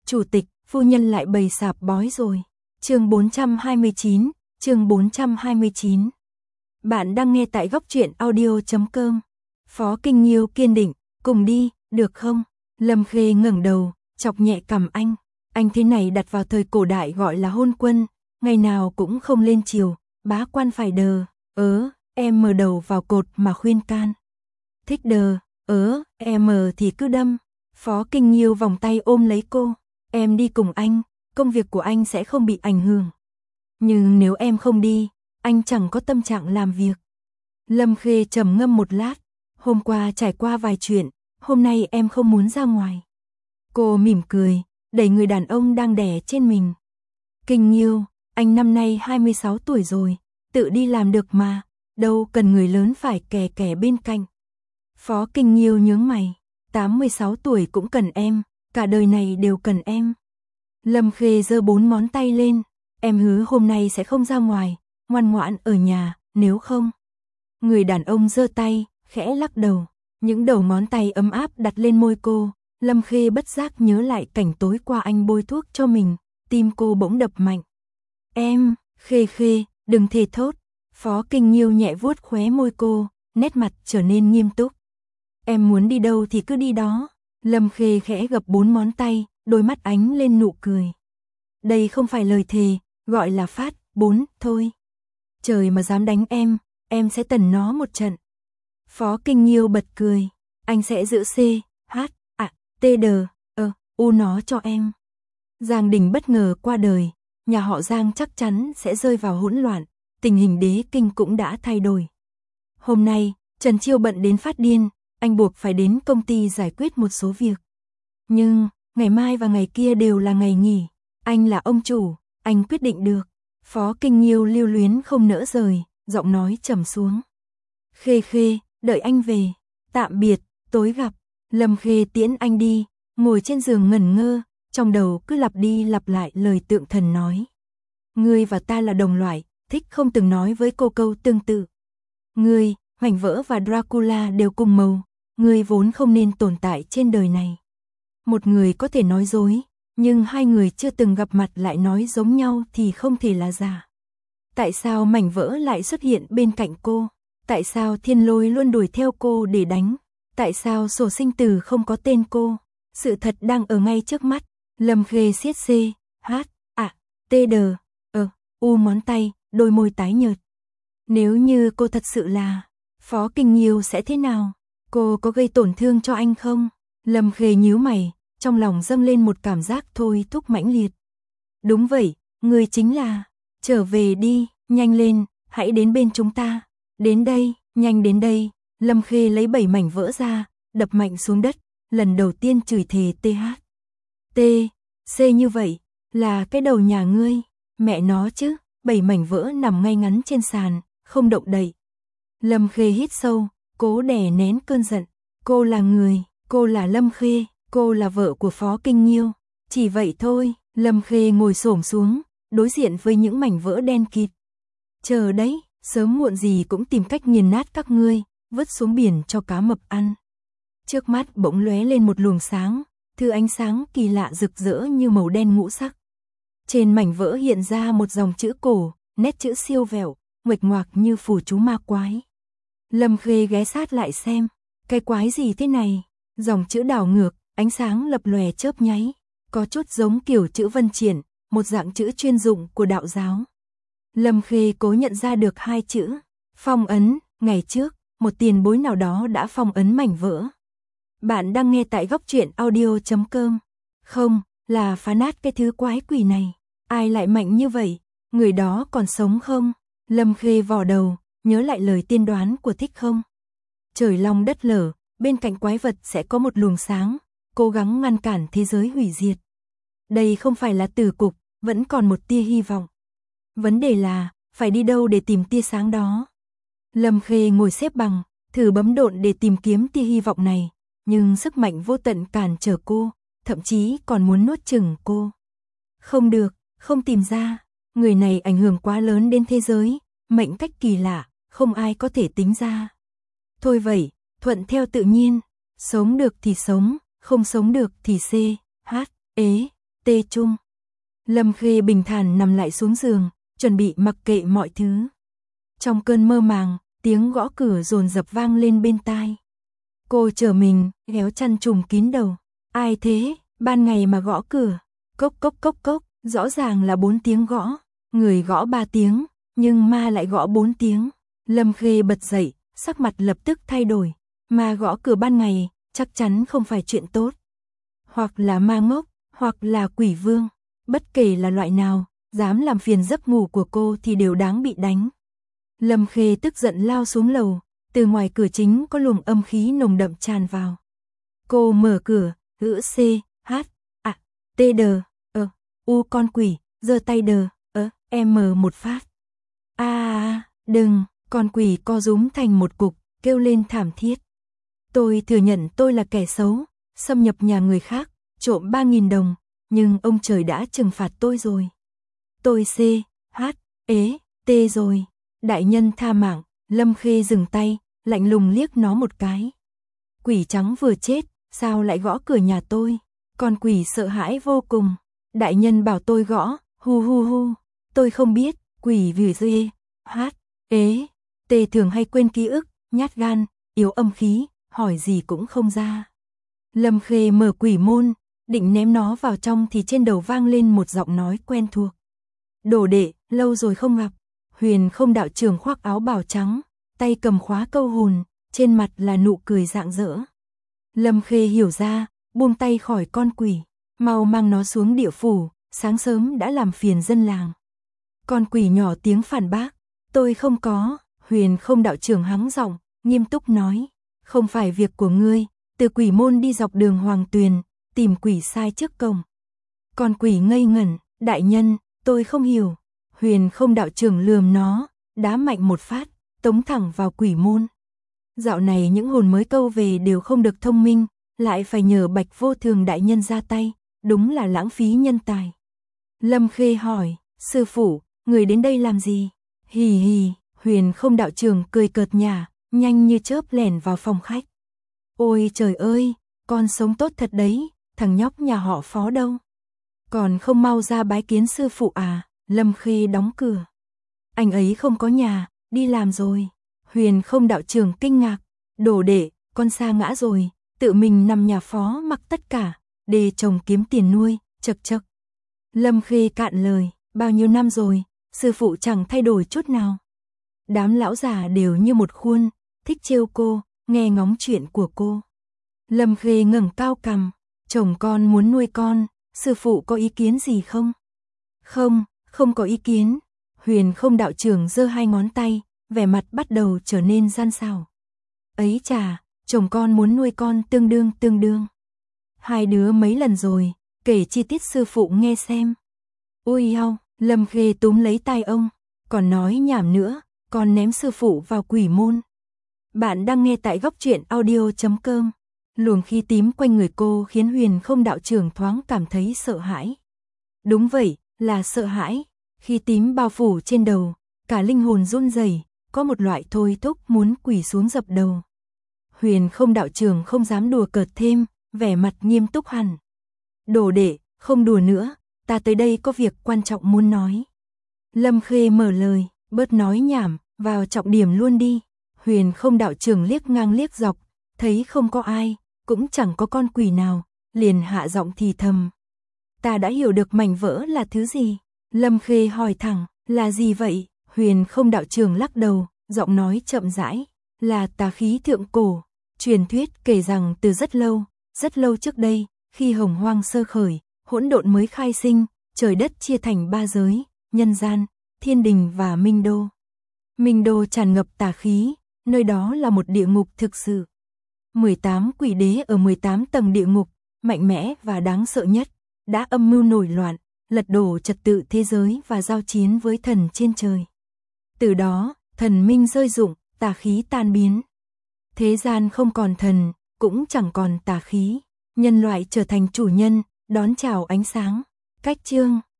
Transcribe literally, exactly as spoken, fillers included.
Chủ tịch, phu nhân lại bày sạp bói rồi. Chương bốn trăm hai mươi chín, chương bốn trăm hai mươi chín. Bạn đang nghe tại góc truyện audio chấm com. Phó Kinh Nhiêu kiên định, cùng đi, được không? Lâm Khê ngẩng đầu, chọc nhẹ cằm anh. Anh thế này đặt vào thời cổ đại gọi là hôn quân, ngày nào cũng không lên chiều, bá quan phải đờ, ớ, em mờ đầu vào cột mà khuyên can. Thích đờ, ớ, em mờ thì cứ đâm. Phó Kinh Nhiêu vòng tay ôm lấy cô. Em đi cùng anh, công việc của anh sẽ không bị ảnh hưởng. Nhưng nếu em không đi, anh chẳng có tâm trạng làm việc. Lâm Khê trầm ngâm một lát. Hôm qua trải qua vài chuyện, hôm nay em không muốn ra ngoài. Cô mỉm cười, đẩy người đàn ông đang đè trên mình. Kinh Nhiêu, anh năm nay hai mươi sáu tuổi rồi, tự đi làm được mà, đâu cần người lớn phải kè kè bên cạnh. Phó Kinh Nhiêu nhướng mày, tám mươi sáu tuổi cũng cần em, cả đời này đều cần em. Lâm Khê giơ bốn ngón tay lên, em hứa hôm nay sẽ không ra ngoài, ngoan ngoãn ở nhà, nếu không. Người đàn ông giơ tay, khẽ lắc đầu, những đầu ngón tay ấm áp đặt lên môi cô. Lâm Khê bất giác nhớ lại cảnh tối qua anh bôi thuốc cho mình, tim cô bỗng đập mạnh. Em, Khê Khê, đừng thề thốt. Phó Kinh Nhiêu nhẹ vuốt khóe môi cô, nét mặt trở nên nghiêm túc. Em muốn đi đâu thì cứ đi đó. Lâm Khê khẽ gập bốn ngón tay, đôi mắt ánh lên nụ cười. Đây không phải lời thề, gọi là phát, bốn, thôi. Trời mà dám đánh em, em sẽ tẩn nó một trận. Phó Kinh Nhiêu bật cười, anh sẽ giữ C, H, à, T, D, ơ, U nó cho em. Giang Đình bất ngờ qua đời, nhà họ Giang chắc chắn sẽ rơi vào hỗn loạn, tình hình đế kinh cũng đã thay đổi. Hôm nay, Trần Chiêu bận đến phát điên, anh buộc phải đến công ty giải quyết một số việc. Nhưng, ngày mai và ngày kia đều là ngày nghỉ, anh là ông chủ, anh quyết định được. Phó Kinh Nhiêu lưu luyến không nỡ rời, giọng nói trầm xuống. Khê Khê, đợi anh về, tạm biệt, tối gặp. Lâm Khê tiễn anh đi, ngồi trên giường ngẩn ngơ, trong đầu cứ lặp đi lặp lại lời tượng thần nói. Ngươi và ta là đồng loại, thích không từng nói với cô câu tương tự. Ngươi, Mảnh Vỡ và Dracula đều cùng màu, ngươi vốn không nên tồn tại trên đời này. Một người có thể nói dối, nhưng hai người chưa từng gặp mặt lại nói giống nhau thì không thể là giả. Tại sao Mảnh Vỡ lại xuất hiện bên cạnh cô? Tại sao Thiên Lôi luôn đuổi theo cô để đánh? Tại sao sổ sinh tử không có tên cô? Sự thật đang ở ngay trước mắt. Lâm Khê siết C, H, A, T, D, ơ, U ngón tay, đôi môi tái nhợt. Nếu như cô thật sự là Phó Kinh Nhiêu sẽ thế nào? Cô có gây tổn thương cho anh không? Lâm Khê nhíu mày, trong lòng dâng lên một cảm giác thôi thúc mãnh liệt. Đúng vậy, người chính là, trở về đi, nhanh lên, hãy đến bên chúng ta. Đến đây, nhanh đến đây. Lâm Khê lấy bảy mảnh vỡ ra, đập mạnh xuống đất, lần đầu tiên chửi thề T H. T, C như vậy, là cái đầu nhà ngươi, mẹ nó chứ, bảy mảnh vỡ nằm ngay ngắn trên sàn, không động đậy. Lâm Khê hít sâu, cố đè nén cơn giận. Cô là người, cô là Lâm Khê, cô là vợ của Phó Kinh Nhiêu. Chỉ vậy thôi. Lâm Khê ngồi xổm xuống, đối diện với những mảnh vỡ đen kịt. Chờ đấy, sớm muộn gì cũng tìm cách nghiền nát các ngươi, vứt xuống biển cho cá mập ăn. Trước mắt bỗng lóe lên một luồng sáng, thứ ánh sáng kỳ lạ rực rỡ như màu đen ngũ sắc. Trên mảnh vỡ hiện ra một dòng chữ cổ, nét chữ siêu vẹo, nguệch ngoạc như phù chú ma quái. Lâm Khê ghé sát lại xem, cái quái gì thế này? Dòng chữ đảo ngược, ánh sáng lập lòe chớp nháy, có chút giống kiểu chữ Vân Triển, một dạng chữ chuyên dụng của đạo giáo. Lâm Khê cố nhận ra được hai chữ, phong ấn. Ngày trước, một tiền bối nào đó đã phong ấn mảnh vỡ. Bạn đang nghe tại góc truyện audio chấm com. Không, là phá nát cái thứ quái quỷ này. Ai lại mạnh như vậy? Người đó còn sống không? Lâm Khê vò đầu, nhớ lại lời tiên đoán của Thích Không. Trời long đất lở, bên cạnh quái vật sẽ có một luồng sáng, cố gắng ngăn cản thế giới hủy diệt. Đây không phải là tử cục, vẫn còn một tia hy vọng. Vấn đề là, phải đi đâu để tìm tia sáng đó? Lâm Khê ngồi xếp bằng, thử bấm độn để tìm kiếm tia hy vọng này, nhưng sức mạnh vô tận cản trở cô, thậm chí còn muốn nuốt chửng cô. Không được, không tìm ra, người này ảnh hưởng quá lớn đến thế giới, mệnh cách kỳ lạ, không ai có thể tính ra. Thôi vậy, thuận theo tự nhiên, sống được thì sống, không sống được thì C, H, ế, Tê Trung. Lâm Khê bình thản nằm lại xuống giường, chuẩn bị mặc kệ mọi thứ. Trong cơn mơ màng, tiếng gõ cửa dồn dập vang lên bên tai. Cô trở mình, ghéo chăn trùm kín đầu. Ai thế, ban ngày mà gõ cửa? Cốc cốc cốc cốc, rõ ràng là bốn tiếng gõ. Người gõ ba tiếng, nhưng ma lại gõ bốn tiếng. Lâm Khê bật dậy, sắc mặt lập tức thay đổi. Ma gõ cửa ban ngày, chắc chắn không phải chuyện tốt. Hoặc là ma ngốc, hoặc là quỷ vương. Bất kể là loại nào, dám làm phiền giấc ngủ của cô thì đều đáng bị đánh. Lâm Khê tức giận lao xuống lầu, từ ngoài cửa chính có luồng âm khí nồng đậm tràn vào. Cô mở cửa, gữ C, H, A, T đờ, ơ, U con quỷ, giơ tay đờ, ơ, M một phát. A à, đừng, con quỷ co rúm thành một cục, kêu lên thảm thiết. Tôi thừa nhận tôi là kẻ xấu, xâm nhập nhà người khác, trộm ba nghìn đồng, nhưng ông trời đã trừng phạt tôi rồi. Tôi C, H, ế, T rồi. Đại nhân tha mạng, Lâm Khê dừng tay, lạnh lùng liếc nó một cái. Quỷ trắng vừa chết, sao lại gõ cửa nhà tôi? Con quỷ sợ hãi vô cùng. Đại nhân bảo tôi gõ, hu hu hu. Tôi không biết, quỷ vì dê, hát, ế, tê thường hay quên ký ức, nhát gan, yếu âm khí, hỏi gì cũng không ra. Lâm Khê mở quỷ môn, định ném nó vào trong thì trên đầu vang lên một giọng nói quen thuộc. Đồ đệ, lâu rồi không gặp. Huyền Không đạo trưởng khoác áo bào trắng, tay cầm khóa câu hồn, trên mặt là nụ cười rạng rỡ. Lâm Khê hiểu ra, buông tay khỏi con quỷ, mau mang nó xuống địa phủ, sáng sớm đã làm phiền dân làng. Con quỷ nhỏ tiếng phản bác, tôi không có. Huyền Không đạo trưởng hắng giọng, nghiêm túc nói, không phải việc của ngươi, từ quỷ môn đi dọc đường Hoàng Tuyền, tìm quỷ sai trước cổng. Con quỷ ngây ngẩn, đại nhân, tôi không hiểu. Huyền Không đạo trưởng lườm nó, đá mạnh một phát, tống thẳng vào quỷ môn. Dạo này những hồn mới câu về đều không được thông minh, lại phải nhờ Bạch Vô Thường đại nhân ra tay, đúng là lãng phí nhân tài. Lâm Khê hỏi, sư phụ, người đến đây làm gì? Hì hì, Huyền Không đạo trưởng cười cợt nhả, nhanh như chớp lẻn vào phòng khách. Ôi trời ơi, con sống tốt thật đấy, thằng nhóc nhà họ Phó đâu? Còn không mau ra bái kiến sư phụ à? Lâm Khê đóng cửa. Anh ấy không có nhà, đi làm rồi. Huyền Không đạo trưởng kinh ngạc, đồ đệ, con sa ngã rồi, tự mình nằm nhà Phó mặc tất cả, để chồng kiếm tiền nuôi, chật chật. Lâm Khê cạn lời, bao nhiêu năm rồi, sư phụ chẳng thay đổi chút nào. Đám lão già đều như một khuôn, thích trêu cô, nghe ngóng chuyện của cô. Lâm Khê ngẩng cao cằm, chồng con muốn nuôi con, sư phụ có ý kiến gì không? Không, không có ý kiến. Huyền Không đạo trưởng giơ hai ngón tay, vẻ mặt bắt đầu trở nên gian xảo. Ấy chà, chồng con muốn nuôi con tương đương tương đương. Hai đứa mấy lần rồi, kể chi tiết sư phụ nghe xem. Ui hao, Lâm Khê túm lấy tay ông, còn nói nhảm nữa, còn ném sư phụ vào quỷ môn. Bạn đang nghe tại góc truyện audio chấm com. Luồng khí tím quanh người cô khiến Huyền Không đạo trưởng thoáng cảm thấy sợ hãi. Đúng vậy, là sợ hãi. Khi tím bao phủ trên đầu, cả linh hồn run rẩy, có một loại thôi thúc muốn quỳ xuống dập đầu. Huyền Không đạo trưởng không dám đùa cợt thêm, vẻ mặt nghiêm túc hẳn. Đồ đệ, không đùa nữa, ta tới đây có việc quan trọng muốn nói. Lâm Khê mở lời, bớt nói nhảm, vào trọng điểm luôn đi. Huyền Không đạo trưởng liếc ngang liếc dọc, thấy không có ai, cũng chẳng có con quỷ nào, liền hạ giọng thì thầm. Ta đã hiểu được mảnh vỡ là thứ gì. Lâm Khê hỏi thẳng, là gì vậy? Huyền Không đạo trưởng lắc đầu, giọng nói chậm rãi, là tà khí thượng cổ. Truyền thuyết kể rằng từ rất lâu, rất lâu trước đây, khi hồng hoang sơ khởi, hỗn độn mới khai sinh, trời đất chia thành ba giới, nhân gian, thiên đình và minh đô. Minh đô tràn ngập tà khí, nơi đó là một địa ngục thực sự. mười tám quỷ đế ở mười tám tầng địa ngục, mạnh mẽ và đáng sợ nhất, đã âm mưu nổi loạn, lật đổ trật tự thế giới và giao chiến với thần trên trời. Từ đó, thần minh rơi rụng, tà khí tan biến. Thế gian không còn thần, cũng chẳng còn tà khí. Nhân loại trở thành chủ nhân, đón chào ánh sáng. Cách chương